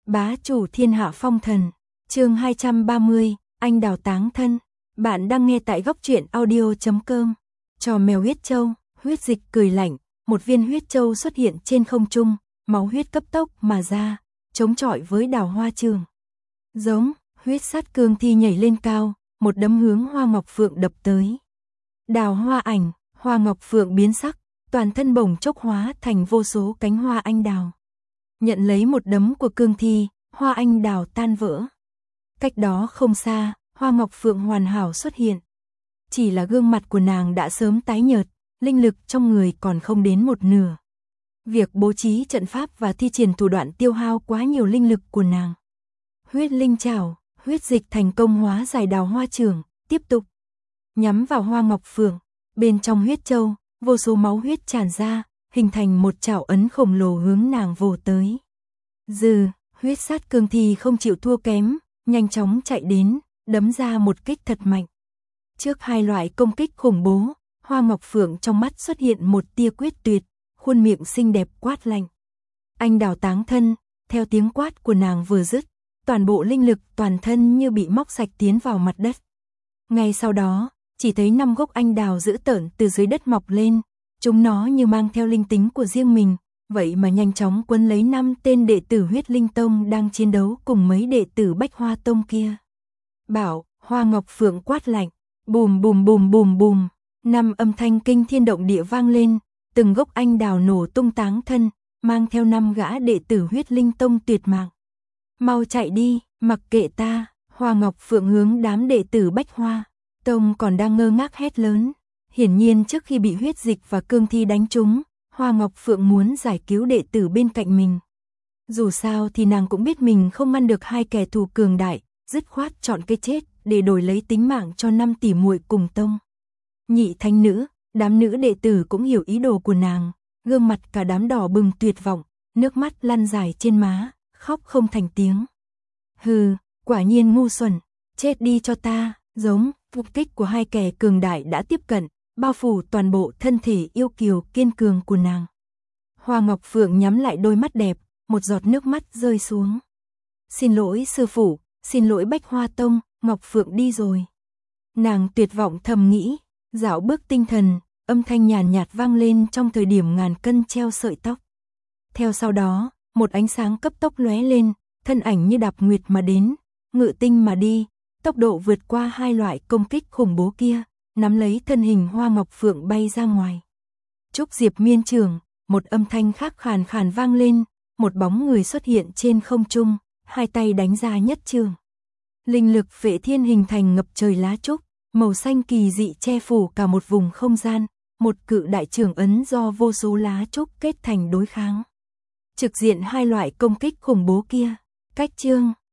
Bá chủ thiên hạ phong thần, chương 230, anh đào táng thân. Bạn đang nghe tại góc truyện audio.com. Trò mèo huyết châu, huyết dịch cười lạnh, một viên huyết châu xuất hiện trên không trung, máu huyết cấp tốc mà ra, chống chọi với đào hoa trường. Giống, huyết sát cương thi nhảy lên cao, một đấm hướng Hoa Ngọc Phượng đập tới. Đào hoa ảnh, Hoa Ngọc Phượng biến sắc, toàn thân bổng chốc hóa thành vô số cánh hoa anh đào. Nhận lấy một đấm của cương thi, hoa anh đào tan vỡ. Cách đó không xa, Hoa Ngọc Phượng hoàn hảo xuất hiện. Chỉ là gương mặt của nàng đã sớm tái nhợt, linh lực trong người còn không đến một nửa. Việc bố trí trận pháp và thi triển thủ đoạn tiêu hao quá nhiều linh lực của nàng. Huyết linh trảo, huyết dịch thành công hóa giải đào hoa trường, tiếp tục nhắm vào Hoa Ngọc Phượng. Bên trong huyết châu, vô số máu huyết tràn ra, hình thành một chảo ấn khổng lồ hướng nàng vồ tới. Dừ, huyết sát cương thi không chịu thua kém, nhanh chóng chạy đến, đấm ra một kích thật mạnh. Trước hai loại công kích khủng bố, Hoa Ngọc Phượng trong mắt xuất hiện một tia quyết tuyệt, khuôn miệng xinh đẹp quát lạnh. Anh đào táng thân, theo tiếng quát của nàng vừa dứt, toàn bộ linh lực toàn thân như bị móc sạch tiến vào mặt đất. Ngay sau đó, chỉ thấy 5 gốc anh đào dữ tợn từ dưới đất mọc lên, chúng nó như mang theo linh tính của riêng mình, vậy mà nhanh chóng quấn lấy 5 tên đệ tử Huyết Linh Tông đang chiến đấu cùng mấy đệ tử Bách Hoa Tông kia. Bảo, Hoa Ngọc Phượng quát lạnh, bùm bùm bùm bùm bùm, 5 âm thanh kinh thiên động địa vang lên, từng gốc anh đào nổ tung táng thân, mang theo 5 gã đệ tử Huyết Linh Tông tuyệt mạng. Mau chạy đi, mặc kệ ta, Hoa Ngọc Phượng hướng đám đệ tử Bách Hoa Tông còn đang ngơ ngác hét lớn. Hiển nhiên trước khi bị huyết dịch và cương thi đánh trúng, Hoa Ngọc Phượng muốn giải cứu đệ tử bên cạnh mình. Dù sao thì nàng cũng biết mình không ngăn được hai kẻ thù cường đại, dứt khoát chọn cái chết để đổi lấy tính mạng cho 5 tỷ muội cùng tông. Nhị thánh nữ, đám nữ đệ tử cũng hiểu ý đồ của nàng, gương mặt cả đám đỏ bừng tuyệt vọng, nước mắt lăn dài trên má, khóc không thành tiếng. Hừ, quả nhiên ngu xuẩn, chết đi cho ta, giống, phục kích của hai kẻ cường đại đã tiếp cận, bao phủ toàn bộ thân thể yêu kiều kiên cường của nàng. Hoa Ngọc Phượng nhắm lại đôi mắt đẹp, một giọt nước mắt rơi xuống. Xin lỗi sư phụ, xin lỗi Bách Hoa Tông, Ngọc Phượng đi rồi. Nàng tuyệt vọng thầm nghĩ, dạo bước tinh thần, âm thanh nhàn nhạt vang lên trong thời điểm ngàn cân treo sợi tóc. Theo sau đó, một ánh sáng cấp tốc lóe lên, thân ảnh như đạp nguyệt mà đến, ngự tinh mà đi, tốc độ vượt qua hai loại công kích khủng bố kia, nắm lấy thân hình Hoa Ngọc Phượng bay ra ngoài. Trúc Diệp miên trường, một âm thanh khác khàn khàn vang lên, một bóng người xuất hiện trên không trung, hai tay đánh ra nhất trường. Linh lực Phệ Thiên hình thành ngập trời lá trúc, màu xanh kỳ dị che phủ cả một vùng không gian, một cự đại trường ấn do vô số lá trúc kết thành đối kháng. Trực diện hai loại công kích khủng bố kia, cách chương